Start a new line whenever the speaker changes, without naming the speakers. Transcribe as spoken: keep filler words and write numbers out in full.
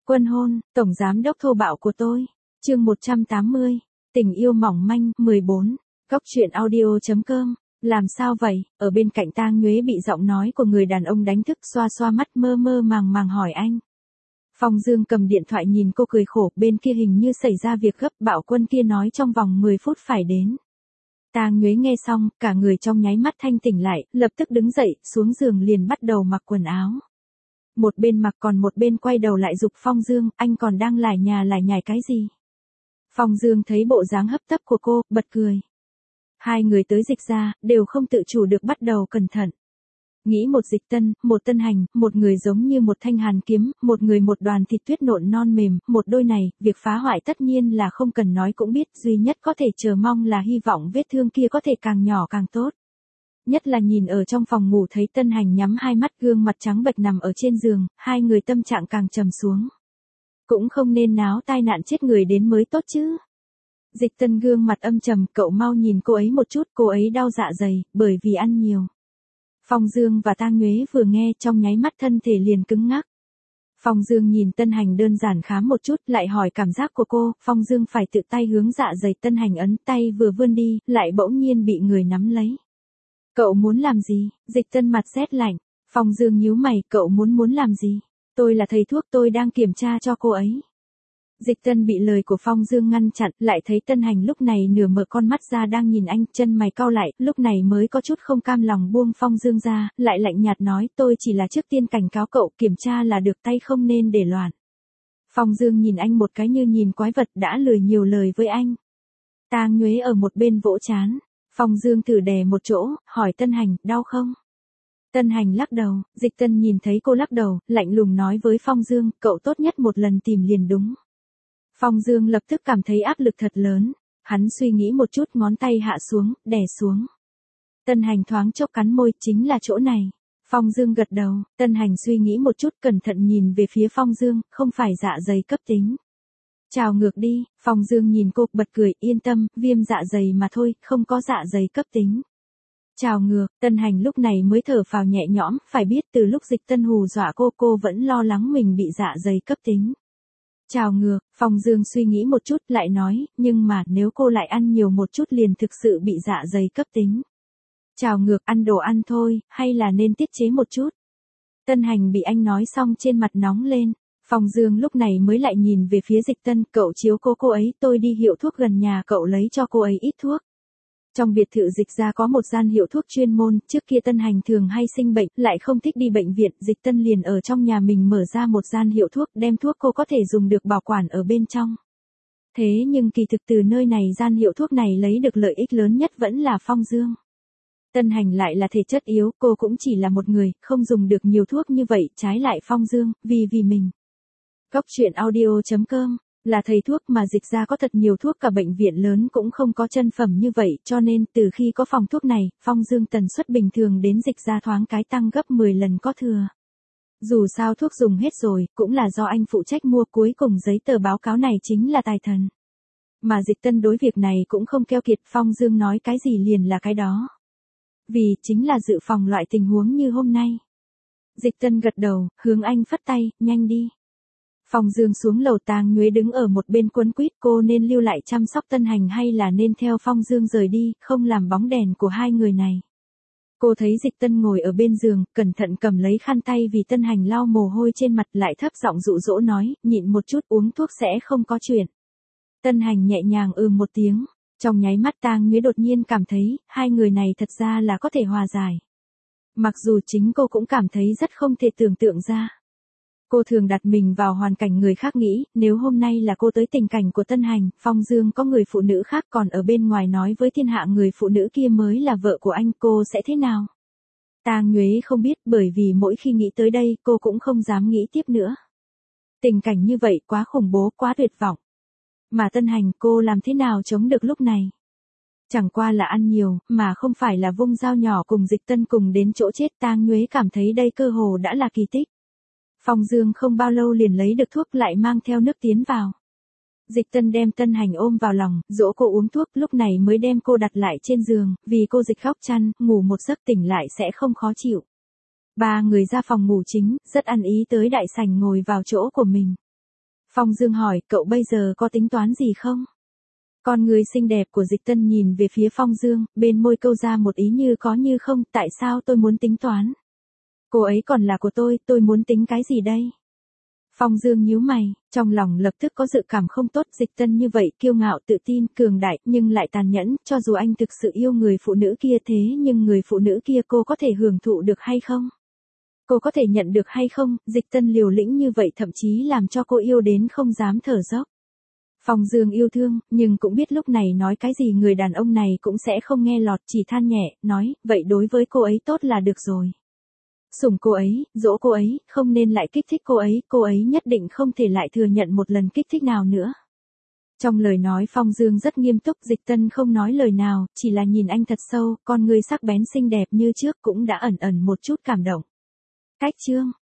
Quân hôn, tổng giám đốc thô bạo của tôi. Chương một trăm tám mươi. Tình yêu mỏng manh, mười bốn. Góc truyện audio chấm com. Làm sao vậy? Ở bên cạnh Tang Nhuế bị giọng nói của người đàn ông đánh thức, xoa xoa mắt mơ mơ màng màng hỏi anh. Phong Dương cầm điện thoại nhìn cô cười khổ, bên kia hình như xảy ra việc gấp, Bảo Quân kia nói trong vòng mười phút phải đến. Tang Nhuế nghe xong, cả người trong nháy mắt thanh tỉnh lại, lập tức đứng dậy, xuống giường liền bắt đầu mặc quần áo. Một bên mặc còn một bên quay đầu lại giục Phong Dương, anh còn đang lải nhà lải nhải cái gì? Phong Dương thấy bộ dáng hấp tấp của cô, bật cười. Hai người tới Dịch gia, đều không tự chủ được bắt đầu cẩn thận. Nghĩ một Dịch Tân, một Tân Hành, một người giống như một thanh hàn kiếm, một người một đoàn thịt tuyết nộn non mềm, một đôi này, việc phá hoại tất nhiên là không cần nói cũng biết, duy nhất có thể chờ mong là hy vọng vết thương kia có thể càng nhỏ càng tốt. Nhất là nhìn ở trong phòng ngủ thấy Tân Hành nhắm hai mắt, gương mặt trắng bệch nằm ở trên giường, hai người tâm trạng càng trầm xuống. Cũng không nên náo tai nạn chết người đến mới tốt chứ. Dịch Tân gương mặt âm trầm, cậu mau nhìn cô ấy một chút, cô ấy đau dạ dày, bởi vì ăn nhiều. Phong Dương và Tang Nhuế vừa nghe trong nháy mắt thân thể liền cứng ngắc. Phong Dương nhìn Tân Hành đơn giản khám một chút, lại hỏi cảm giác của cô, Phong Dương phải tự tay hướng dạ dày Tân Hành ấn, tay vừa vươn đi, lại bỗng nhiên bị người nắm lấy. Cậu muốn làm gì? Dịch Tân mặt rét lạnh. Phong Dương nhíu mày, cậu muốn muốn làm gì? Tôi là thầy thuốc, tôi đang kiểm tra cho cô ấy. Dịch Tân bị lời của Phong Dương ngăn chặn, lại thấy Tân Hành lúc này nửa mở con mắt ra đang nhìn anh, chân mày cau lại, lúc này mới có chút không cam lòng buông Phong Dương ra, lại lạnh nhạt nói, tôi chỉ là trước tiên cảnh cáo cậu, kiểm tra là được, tay không nên để loạn. Phong Dương nhìn anh một cái như nhìn quái vật, đã lười nhiều lời với anh. Tang Nhuế ở một bên vỗ chán. Phong Dương thử đè một chỗ, hỏi Tân Hành, đau không? Tân Hành lắc đầu, Dịch Tân nhìn thấy cô lắc đầu, lạnh lùng nói với Phong Dương, cậu tốt nhất một lần tìm liền đúng. Phong Dương lập tức cảm thấy áp lực thật lớn, hắn suy nghĩ một chút, ngón tay hạ xuống, đè xuống. Tân Hành thoáng chốc cắn môi, chính là chỗ này. Phong Dương gật đầu, Tân Hành suy nghĩ một chút, cẩn thận nhìn về phía Phong Dương, không phải dạ dày cấp tính. Chào ngược đi, Phong Dương nhìn cô, bật cười, yên tâm, viêm dạ dày mà thôi, không có dạ dày cấp tính. Chào ngược, Tân Hành lúc này mới thở phào nhẹ nhõm, phải biết từ lúc Dịch Tân hù dọa cô, cô vẫn lo lắng mình bị dạ dày cấp tính. Chào ngược, Phong Dương suy nghĩ một chút, lại nói, nhưng mà nếu cô lại ăn nhiều một chút liền thực sự bị dạ dày cấp tính. Chào ngược, ăn đồ ăn thôi, hay là nên tiết chế một chút. Tân Hành bị anh nói xong trên mặt nóng lên. Phong Dương lúc này mới lại nhìn về phía Dịch Tân, cậu chiếu cố cô ấy, tôi đi hiệu thuốc gần nhà cậu lấy cho cô ấy ít thuốc. Trong biệt thự Dịch gia có một gian hiệu thuốc chuyên môn, trước kia Tân Hành thường hay sinh bệnh, lại không thích đi bệnh viện, Dịch Tân liền ở trong nhà mình mở ra một gian hiệu thuốc, đem thuốc cô có thể dùng được bảo quản ở bên trong. Thế nhưng kỳ thực từ nơi này gian hiệu thuốc này lấy được lợi ích lớn nhất vẫn là Phong Dương. Tân Hành lại là thể chất yếu, cô cũng chỉ là một người, không dùng được nhiều thuốc như vậy, trái lại Phong Dương, vì vì mình. Góc truyện audio chấm com, là thầy thuốc mà Dịch gia có thật nhiều thuốc, cả bệnh viện lớn cũng không có chân phẩm như vậy, cho nên từ khi có phòng thuốc này, Phong Dương tần suất bình thường đến Dịch gia thoáng cái tăng gấp mười lần có thừa. Dù sao thuốc dùng hết rồi, cũng là do anh phụ trách mua, cuối cùng giấy tờ báo cáo này chính là tài thần. Mà Dịch Tân đối việc này cũng không keo kiệt, Phong Dương nói cái gì liền là cái đó. Vì chính là dự phòng loại tình huống như hôm nay. Dịch Tân gật đầu, hướng anh phất tay, nhanh đi. Phong Dương xuống lầu, Tang Nhuế đứng ở một bên quấn quýt, cô nên lưu lại chăm sóc Tân Hành hay là nên theo Phong Dương rời đi, không làm bóng đèn của hai người này. Cô thấy Dịch Tân ngồi ở bên giường, cẩn thận cầm lấy khăn tay vì Tân Hành lau mồ hôi trên mặt, lại thấp giọng dụ dỗ nói, nhịn một chút, uống thuốc sẽ không có chuyện. Tân Hành nhẹ nhàng ừ một tiếng, trong nháy mắt Tang Nhuế đột nhiên cảm thấy, hai người này thật ra là có thể hòa giải. Mặc dù chính cô cũng cảm thấy rất không thể tưởng tượng ra. Cô thường đặt mình vào hoàn cảnh người khác nghĩ, nếu hôm nay là cô tới tình cảnh của Tân Hành, Phong Dương có người phụ nữ khác còn ở bên ngoài nói với thiên hạ người phụ nữ kia mới là vợ của anh, cô sẽ thế nào? Tang Nhuế không biết, bởi vì mỗi khi nghĩ tới đây, cô cũng không dám nghĩ tiếp nữa. Tình cảnh như vậy quá khủng bố, quá tuyệt vọng. Mà Tân Hành, cô làm thế nào chống được lúc này? Chẳng qua là ăn nhiều, mà không phải là vung dao nhỏ cùng Dịch Tân cùng đến chỗ chết. Tang Nhuế cảm thấy đây cơ hồ đã là kỳ tích. Phong Dương không bao lâu liền lấy được thuốc, lại mang theo nước tiến vào. Dịch Tân đem Tân Hành ôm vào lòng, dỗ cô uống thuốc, lúc này mới đem cô đặt lại trên giường, vì cô Dịch khóc chăn, ngủ một giấc tỉnh lại sẽ không khó chịu. Ba người ra phòng ngủ chính, rất ăn ý tới đại sảnh ngồi vào chỗ của mình. Phong Dương hỏi, cậu bây giờ có tính toán gì không? Con người xinh đẹp của Dịch Tân nhìn về phía Phong Dương, bên môi câu ra một ý như có như không, tại sao tôi muốn tính toán? Cô ấy còn là của tôi, tôi muốn tính cái gì đây? Phong Dương nhíu mày, trong lòng lập tức có dự cảm không tốt. Dịch Tân như vậy kiêu ngạo tự tin, cường đại, nhưng lại tàn nhẫn, cho dù anh thực sự yêu người phụ nữ kia thế nhưng người phụ nữ kia cô có thể hưởng thụ được hay không? Cô có thể nhận được hay không? Dịch Tân liều lĩnh như vậy thậm chí làm cho cô yêu đến không dám thở dốc. Phong Dương yêu thương, nhưng cũng biết lúc này nói cái gì người đàn ông này cũng sẽ không nghe lọt, chỉ than nhẹ, nói, vậy đối với cô ấy tốt là được rồi. Sủng cô ấy, dỗ cô ấy, không nên lại kích thích cô ấy, cô ấy nhất định không thể lại thừa nhận một lần kích thích nào nữa. Trong lời nói Phong Dương rất nghiêm túc, Dịch Tân không nói lời nào, chỉ là nhìn anh thật sâu, con người sắc bén xinh đẹp như trước cũng đã ẩn ẩn một chút cảm động. Cách chương